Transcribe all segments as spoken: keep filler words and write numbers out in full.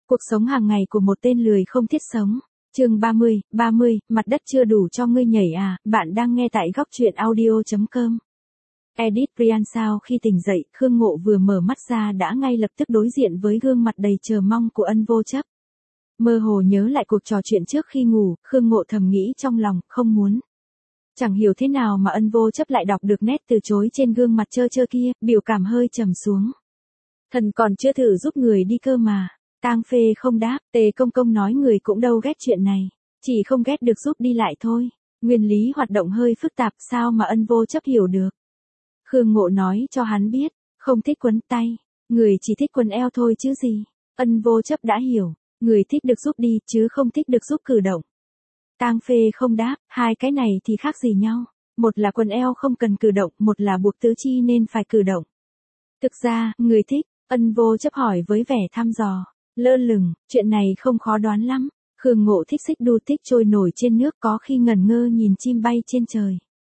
Cuộc sống hàng ngày của một tên lười không thiết sống. Chương ba mươi, ba mươi, mặt đất chưa đủ cho ngươi nhảy à, bạn đang nghe tại góc truyện audio chấm com. Edit Brian sau khi tỉnh dậy, Khương Ngộ vừa mở mắt ra đã ngay lập tức đối diện với gương mặt đầy chờ mong của Ân Vô Chấp. Mơ hồ nhớ lại cuộc trò chuyện trước khi ngủ, Khương Ngộ thầm nghĩ trong lòng, không muốn. Chẳng hiểu thế nào mà Ân Vô Chấp lại đọc được nét từ chối trên gương mặt trơ trơ kia, biểu cảm hơi trầm xuống. Thần còn chưa thử giúp người đi cơ mà. Tang Phê không đáp, Tề Công Công nói người cũng đâu ghét chuyện này, chỉ không ghét được giúp đi lại thôi. Nguyên lý hoạt động hơi phức tạp sao mà Ân Vô Chấp hiểu được. Khương Ngộ nói cho hắn biết, không thích quấn tay, người chỉ thích quấn eo thôi chứ gì. Ân Vô Chấp đã hiểu, người thích được giúp đi chứ không thích được giúp cử động. Tang Phê không đáp, hai cái này thì khác gì nhau, một là quần eo không cần cử động, một là buộc tứ chi nên phải cử động. Thực ra, người thích, Ân Vô Chấp hỏi với vẻ thăm dò. Lơ lửng, chuyện này không khó đoán lắm. Khương Ngộ thích xích đu, thích trôi nổi trên nước, có khi ngẩn ngơ nhìn chim bay trên trời.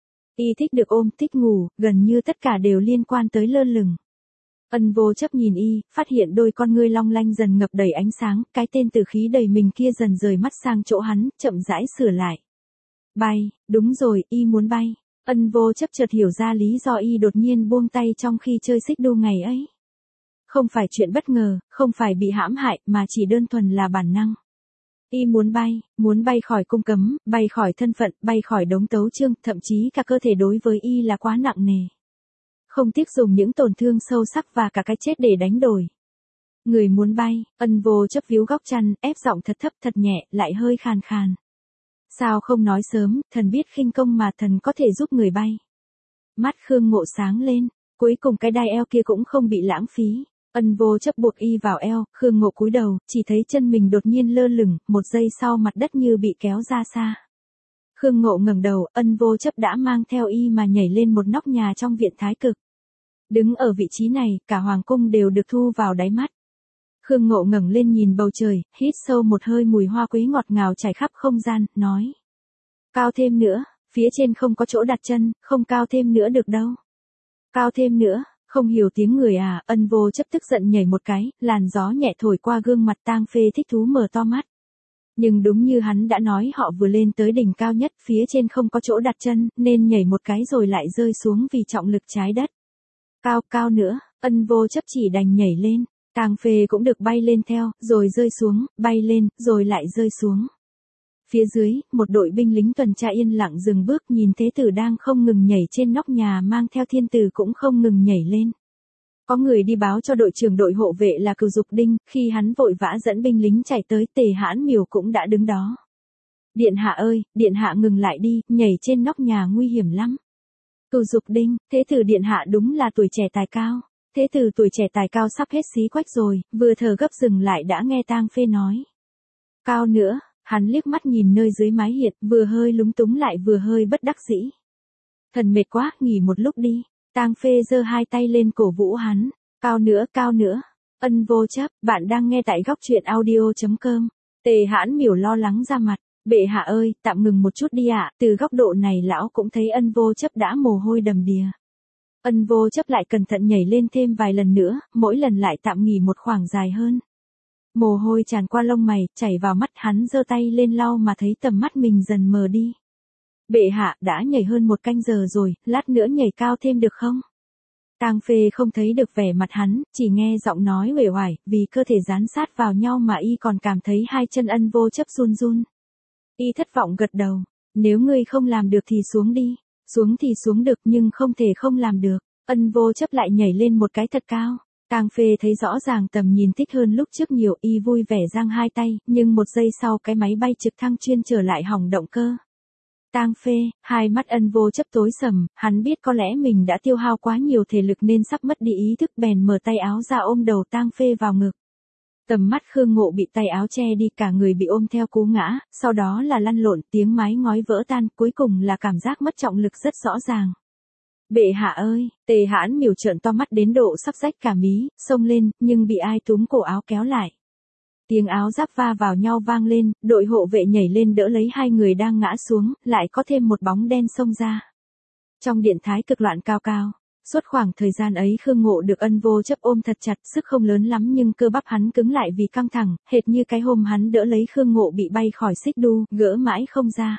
Y thích được ôm, thích ngủ, gần như tất cả đều liên quan tới lơ lửng. Ân Vô Chấp nhìn y, phát hiện đôi con ngươi long lanh dần ngập đầy ánh sáng, cái tên tử khí đầy mình kia dần rời mắt sang chỗ hắn, chậm rãi sửa lại. Bay, đúng rồi, y muốn bay. Ân Vô Chấp chợt hiểu ra lý do y đột nhiên buông tay trong khi chơi xích đu ngày ấy. Không phải chuyện bất ngờ, không phải bị hãm hại, mà chỉ đơn thuần là bản năng. Y muốn bay, muốn bay khỏi cung cấm, bay khỏi thân phận, bay khỏi đống tấu chương, thậm chí cả cơ thể đối với y là quá nặng nề. Không tiếc dùng những tổn thương sâu sắc và cả cái chết để đánh đổi. Người muốn bay, Ân Vô Chấp víu góc chăn, ép giọng thật thấp thật nhẹ, lại hơi khàn khàn. Sao không nói sớm, thần biết khinh công mà thần có thể giúp người bay. Mắt Khương Ngộ sáng lên, cuối cùng cái đai eo kia cũng không bị lãng phí. Ân Vô Chấp buộc y vào eo, Khương Ngộ cúi đầu, chỉ thấy chân mình đột nhiên lơ lửng, một giây sau mặt đất như bị kéo ra xa. Khương Ngộ ngẩng đầu, Ân Vô Chấp đã mang theo y mà nhảy lên một nóc nhà trong viện Thái Cực. Đứng ở vị trí này, cả hoàng cung đều được thu vào đáy mắt. Khương Ngộ ngẩng lên nhìn bầu trời, hít sâu một hơi, mùi hoa quế ngọt ngào trải khắp không gian, nói: cao thêm nữa, phía trên không có chỗ đặt chân, không cao thêm nữa được đâu. Cao thêm nữa. Không hiểu tiếng người à, Ân Vô Chấp tức giận nhảy một cái, làn gió nhẹ thổi qua gương mặt Tang Phê thích thú mở to mắt. Nhưng đúng như hắn đã nói, họ vừa lên tới đỉnh cao nhất, phía trên không có chỗ đặt chân, nên nhảy một cái rồi lại rơi xuống vì trọng lực trái đất. Cao, cao nữa, Ân Vô Chấp chỉ đành nhảy lên, Tang Phê cũng được bay lên theo, rồi rơi xuống, bay lên, rồi lại rơi xuống. Phía dưới, một đội binh lính tuần tra yên lặng dừng bước, nhìn Thế Tử đang không ngừng nhảy trên nóc nhà mang theo Thiên Tử cũng không ngừng nhảy lên. Có người đi báo cho đội trưởng đội hộ vệ là Cửu Dục Đinh, khi hắn vội vã dẫn binh lính chạy tới, Tề Hãn Miểu cũng đã đứng đó. Điện hạ ơi, điện hạ ngừng lại đi, nhảy trên nóc nhà nguy hiểm lắm. Cửu Dục Đinh, Thế Tử điện hạ đúng là tuổi trẻ tài cao. Thế Tử tuổi trẻ tài cao sắp hết xí quách rồi, vừa thở gấp dừng lại đã nghe Tang Phê nói. Cao nữa. Hắn liếc mắt nhìn nơi dưới mái hiên, vừa hơi lúng túng lại vừa hơi bất đắc dĩ. Thần mệt quá, nghỉ một lúc đi. Tang Phê giơ hai tay lên cổ vũ hắn. Cao nữa, cao nữa. Ân Vô Chấp, bạn đang nghe tại góc truyện audio chấm com. Tề Hãn Miểu lo lắng ra mặt. Bệ hạ ơi, tạm ngừng một chút đi ạ. Từ góc độ này lão cũng thấy Ân Vô Chấp đã mồ hôi đầm đìa. Ân Vô Chấp lại cẩn thận nhảy lên thêm vài lần nữa, mỗi lần lại tạm nghỉ một khoảng dài hơn. Mồ hôi tràn qua lông mày, chảy vào mắt, hắn giơ tay lên lau mà thấy tầm mắt mình dần mờ đi. Bệ hạ, đã nhảy hơn một canh giờ rồi, lát nữa nhảy cao thêm được không? Tang Phê không thấy được vẻ mặt hắn, chỉ nghe giọng nói uể oải, vì cơ thể dán sát vào nhau mà y còn cảm thấy hai chân Ân Vô Chấp run run. Y thất vọng gật đầu, nếu ngươi không làm được thì xuống đi, xuống thì xuống được nhưng không thể không làm được. Ân Vô Chấp lại nhảy lên một cái thật cao. Tang Phê thấy rõ ràng tầm nhìn thích hơn lúc trước nhiều, y vui vẻ giang hai tay, nhưng một giây sau cái máy bay trực thăng chuyên trở lại hỏng động cơ. Tang Phê, hai mắt Ân Vô Chấp tối sầm, hắn biết có lẽ mình đã tiêu hao quá nhiều thể lực nên sắp mất đi ý thức, bèn mở tay áo ra ôm đầu Tang Phê vào ngực. Tầm mắt Khương Ngộ bị tay áo che đi, cả người bị ôm theo cú ngã, sau đó là lăn lộn, tiếng mái ngói vỡ tan, cuối cùng là cảm giác mất trọng lực rất rõ ràng. Bệ hạ ơi, Tề Hãn Miểu trợn to mắt đến độ sắp rách cả mí, xông lên, nhưng bị ai túm cổ áo kéo lại. Tiếng áo giáp va vào nhau vang lên, đội hộ vệ nhảy lên đỡ lấy hai người đang ngã xuống, lại có thêm một bóng đen xông ra. Trong điện Thái Cực loạn cao cao, Suốt khoảng thời gian ấy Khương Ngộ được Ân Vô Chấp ôm thật chặt, sức không lớn lắm nhưng cơ bắp hắn cứng lại vì căng thẳng, hệt như cái hôm hắn đỡ lấy Khương Ngộ bị bay khỏi xích đu, gỡ mãi không ra.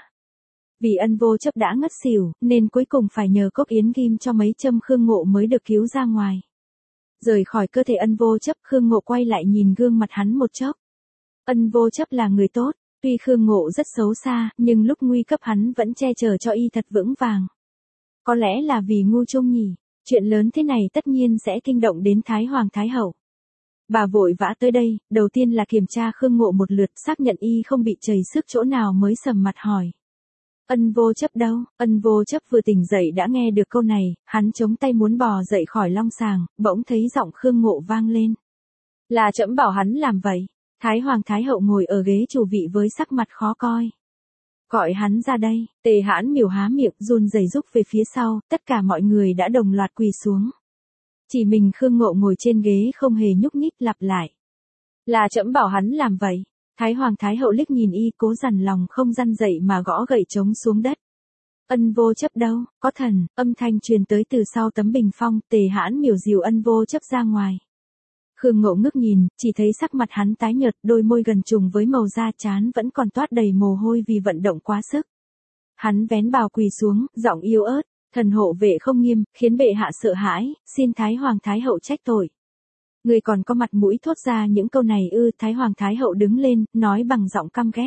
Vì Ân Vô Chấp đã ngất xỉu, nên cuối cùng phải nhờ Cốc Yến ghim cho mấy châm Khương Ngộ mới được cứu ra ngoài. Rời khỏi cơ thể Ân Vô Chấp, Khương Ngộ quay lại nhìn gương mặt hắn một chốc. Ân Vô Chấp là người tốt, tuy Khương Ngộ rất xấu xa, nhưng lúc nguy cấp hắn vẫn che chở cho y thật vững vàng. Có lẽ là vì ngu chung nhỉ, chuyện lớn thế này tất nhiên sẽ kinh động đến Thái Hoàng Thái Hậu. Bà vội vã tới đây, đầu tiên là kiểm tra Khương Ngộ một lượt, xác nhận y không bị chảy xước chỗ nào mới sầm mặt hỏi. Ân Vô Chấp đâu? Ân Vô Chấp vừa tỉnh dậy đã nghe được câu này, hắn chống tay muốn bò dậy khỏi long sàng, bỗng thấy giọng Khương Ngộ vang lên. Là trẫm bảo hắn làm vậy. Thái Hoàng Thái Hậu ngồi ở ghế chủ vị với sắc mặt khó coi. Gọi hắn ra đây. Tề Hãn Miểu há miệng run rẩy rúc về phía sau, tất cả mọi người đã đồng loạt quỳ xuống. Chỉ mình Khương Ngộ ngồi trên ghế không hề nhúc nhích, lặp lại. Là trẫm bảo hắn làm vậy. Thái Hoàng Thái Hậu liếc nhìn y, cố dằn lòng không răn dậy mà gõ gậy trống xuống đất. Ân Vô Chấp đâu? Có thần, âm thanh truyền tới từ sau tấm bình phong. Tề Hãn Miểu dìu Ân Vô Chấp ra ngoài. Khương Ngộ ngước nhìn, chỉ thấy sắc mặt hắn tái nhợt, đôi môi gần trùng với màu da, trán vẫn còn toát đầy mồ hôi vì vận động quá sức. Hắn vén bào quỳ xuống, giọng yếu ớt, thần hộ vệ không nghiêm, khiến bệ hạ sợ hãi, xin Thái Hoàng Thái Hậu trách tội. Người còn có mặt mũi thốt ra những câu này ư? Thái Hoàng Thái Hậu đứng lên, nói bằng giọng căm ghét.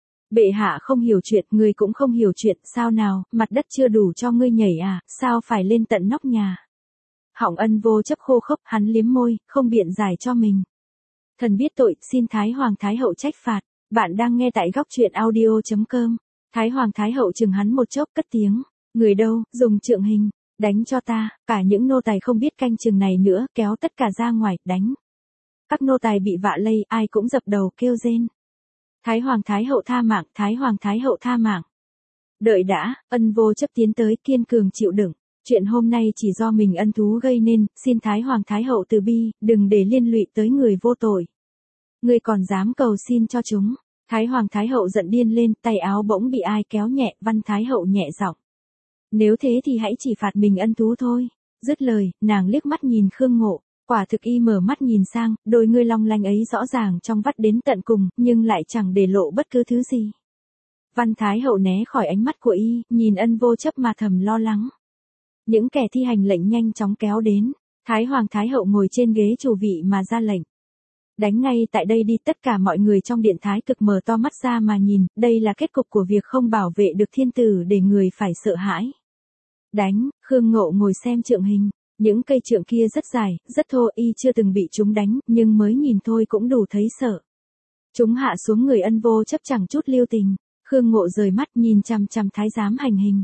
Bệ hạ không hiểu chuyện, người cũng không hiểu chuyện, sao nào, mặt đất chưa đủ cho ngươi nhảy à, sao phải lên tận nóc nhà. Họng Ân Vô Chấp khô khốc, hắn liếm môi, không biện giải cho mình. Thần biết tội, xin Thái Hoàng Thái Hậu trách phạt. Bạn đang nghe tại góc truyện audio chấm com. Thái Hoàng Thái Hậu chừng hắn một chốc, cất tiếng. Người đâu, dùng trượng hình, đánh cho ta. Cả những nô tài không biết canh chừng này nữa, kéo tất cả ra ngoài, đánh. Các nô tài bị vạ lây, ai cũng dập đầu kêu rên. Thái Hoàng Thái Hậu tha mạng, Thái Hoàng Thái Hậu tha mạng. Đợi đã, Ân Vô Chấp tiến tới, kiên cường chịu đựng. Chuyện hôm nay chỉ do mình ân thú gây nên, xin Thái Hoàng Thái Hậu từ bi, đừng để liên lụy tới người vô tội. Ngươi còn dám cầu xin cho chúng. Thái Hoàng Thái Hậu giận điên lên, tay áo bỗng bị ai kéo nhẹ, Văn Thái Hậu nhẹ giọng. Nếu thế thì hãy chỉ phạt mình ân thú thôi. Dứt lời, nàng liếc mắt nhìn Khương Ngộ, quả thực y mở mắt nhìn sang, đôi ngươi long lanh ấy rõ ràng trong vắt đến tận cùng, nhưng lại chẳng để lộ bất cứ thứ gì. Văn Thái Hậu né khỏi ánh mắt của y, nhìn Ân Vô Chấp mà thầm lo lắng. Những kẻ thi hành lệnh nhanh chóng kéo đến, Thái Hoàng Thái Hậu ngồi trên ghế chủ vị mà ra lệnh. Đánh ngay tại đây đi, tất cả mọi người trong điện thái cực mở to mắt ra mà nhìn, đây là kết cục của việc không bảo vệ được thiên tử để người phải sợ hãi. Đánh, Khương Ngộ ngồi xem trượng hình, những cây trượng kia rất dài, rất thô, y chưa từng bị chúng đánh, nhưng mới nhìn thôi cũng đủ thấy sợ. Chúng hạ xuống người Ân Vô Chấp chẳng chút lưu tình, Khương Ngộ rời mắt nhìn chằm chằm thái giám hành hình.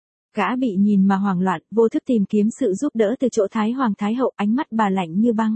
Gã bị nhìn mà hoảng loạn, vô thức tìm kiếm sự giúp đỡ từ chỗ Thái Hoàng Thái Hậu, ánh mắt bà lạnh như băng.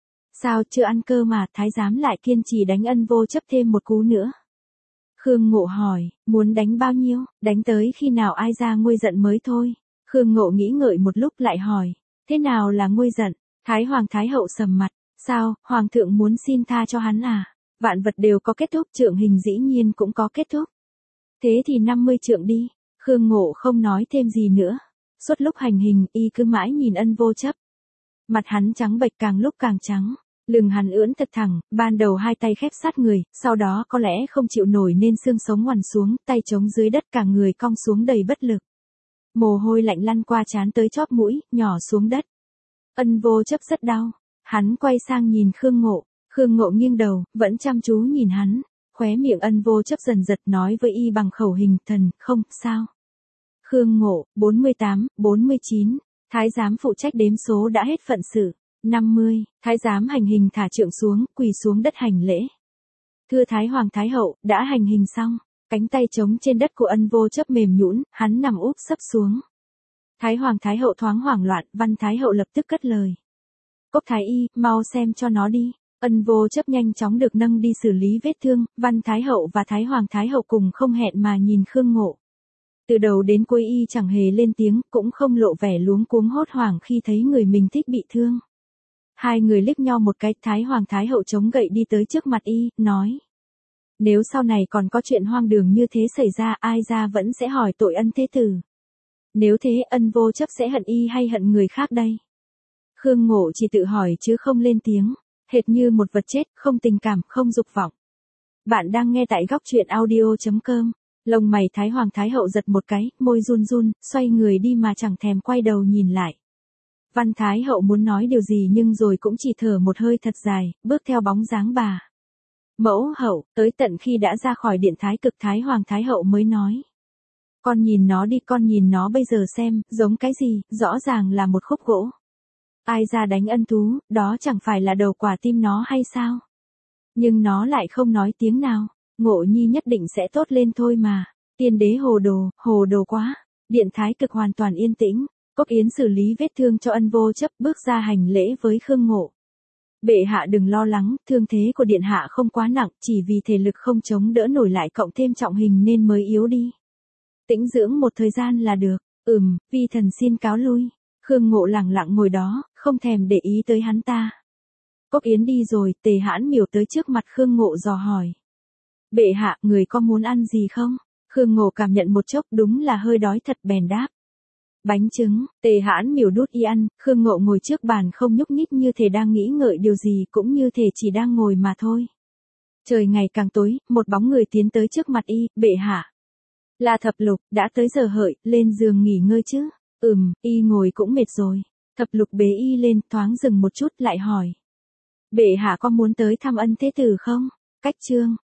Sao chưa ăn cơ mà, thái giám lại kiên trì đánh Ân Vô Chấp thêm một cú nữa. Khương Ngộ hỏi, muốn đánh bao nhiêu, đánh tới khi nào ai ra nguôi giận mới thôi. Khương Ngộ nghĩ ngợi một lúc lại hỏi, thế nào là nguôi giận? Thái Hoàng Thái Hậu sầm mặt, sao, Hoàng thượng muốn xin tha cho hắn à? Vạn vật đều có kết thúc, trượng hình dĩ nhiên cũng có kết thúc. Thế thì năm mươi trượng đi. Khương Ngộ không nói thêm gì nữa. Suốt lúc hành hình, y cứ mãi nhìn Ân Vô Chấp. Mặt hắn trắng bệch càng lúc càng trắng. Lưng hắn ưỡn thật thẳng, ban đầu hai tay khép sát người, sau đó có lẽ không chịu nổi nên xương sống ngoằn xuống, tay chống dưới đất, cả người cong xuống đầy bất lực. Mồ hôi lạnh lăn qua trán tới chóp mũi, nhỏ xuống đất. Ân Vô Chấp rất đau. Hắn quay sang nhìn Khương Ngộ. Khương Ngộ nghiêng đầu, vẫn chăm chú nhìn hắn. Khóe miệng Ân Vô Chấp dần giật, nói với y bằng khẩu hình, thần, không, sao. Khương Ngộ, bốn mươi tám, bốn mươi chín. Thái giám phụ trách đếm số đã hết phận sự. năm mươi. Thái giám hành hình thả trượng xuống, quỳ xuống đất hành lễ. Thưa Thái Hoàng Thái Hậu, đã hành hình xong. Cánh tay trống trên đất của Ân Vô Chấp mềm nhũn, hắn nằm úp sấp xuống. Thái Hoàng Thái Hậu thoáng hoảng loạn, Văn Thái Hậu lập tức cất lời. Cốc Thái Y, mau xem cho nó đi. Ân Vô Chấp nhanh chóng được nâng đi xử lý vết thương, Văn Thái Hậu và Thái Hoàng Thái Hậu cùng không hẹn mà nhìn Khương Ngộ. Từ đầu đến cuối y chẳng hề lên tiếng, cũng không lộ vẻ luống cuống hốt hoảng khi thấy người mình thích bị thương. Hai người liếc nhau một cái, Thái Hoàng Thái Hậu chống gậy đi tới trước mặt y, nói. Nếu sau này còn có chuyện hoang đường như thế xảy ra, ai ra vẫn sẽ hỏi tội Ân thế tử. Nếu thế Ân Vô Chấp sẽ hận y hay hận người khác đây? Khương Ngộ chỉ tự hỏi chứ không lên tiếng, hệt như một vật chết, không tình cảm, không dục vọng. Bạn đang nghe tại góc truyện audio chấm com. Lông mày Thái Hoàng Thái Hậu giật một cái, môi run run, xoay người đi mà chẳng thèm quay đầu nhìn lại. Văn Thái Hậu muốn nói điều gì nhưng rồi cũng chỉ thở một hơi thật dài, bước theo bóng dáng bà. Mẫu hậu, tới tận khi đã ra khỏi điện Thái Cực, Thái Hoàng Thái Hậu mới nói. Con nhìn nó đi, con nhìn nó bây giờ xem, giống cái gì, rõ ràng là một khúc gỗ. Ai ra đánh Ân Tú, đó chẳng phải là đầu quả tim nó hay sao? Nhưng nó lại không nói tiếng nào, Ngộ Nhi nhất định sẽ tốt lên thôi mà. Tiên đế hồ đồ, hồ đồ quá. Điện Thái Cực hoàn toàn yên tĩnh, Cốc Yến xử lý vết thương cho Ân Vô Chấp, bước ra hành lễ với Khương Ngộ. Bệ hạ đừng lo lắng, thương thế của điện hạ không quá nặng, chỉ vì thể lực không chống đỡ nổi lại cộng thêm trọng hình nên mới yếu đi. Tĩnh dưỡng một thời gian là được. Ừm, vi thần xin cáo lui. Khương Ngộ lẳng lặng ngồi đó, không thèm để ý tới hắn ta. Cốc Yến đi rồi, Tề Hãn Miểu tới trước mặt Khương Ngộ dò hỏi. Bệ hạ, người có muốn ăn gì không? Khương Ngộ cảm nhận một chốc, đúng là hơi đói thật, bèn đáp. Bánh trứng. Tề Hãn Miểu đút y ăn, Khương Ngộ ngồi trước bàn không nhúc nhích, như thể đang nghĩ ngợi điều gì, cũng như thể chỉ đang ngồi mà thôi. Trời ngày càng tối, một bóng người tiến tới trước mặt y. Bệ hạ. Là Thập Lục, đã tới giờ hợi, lên giường nghỉ ngơi chứ? Ừm, y ngồi cũng mệt rồi. Thập Lục bế y lên, thoáng dừng một chút lại hỏi. Bệ hạ có muốn tới thăm Ân Thế Tử không? Cách chương.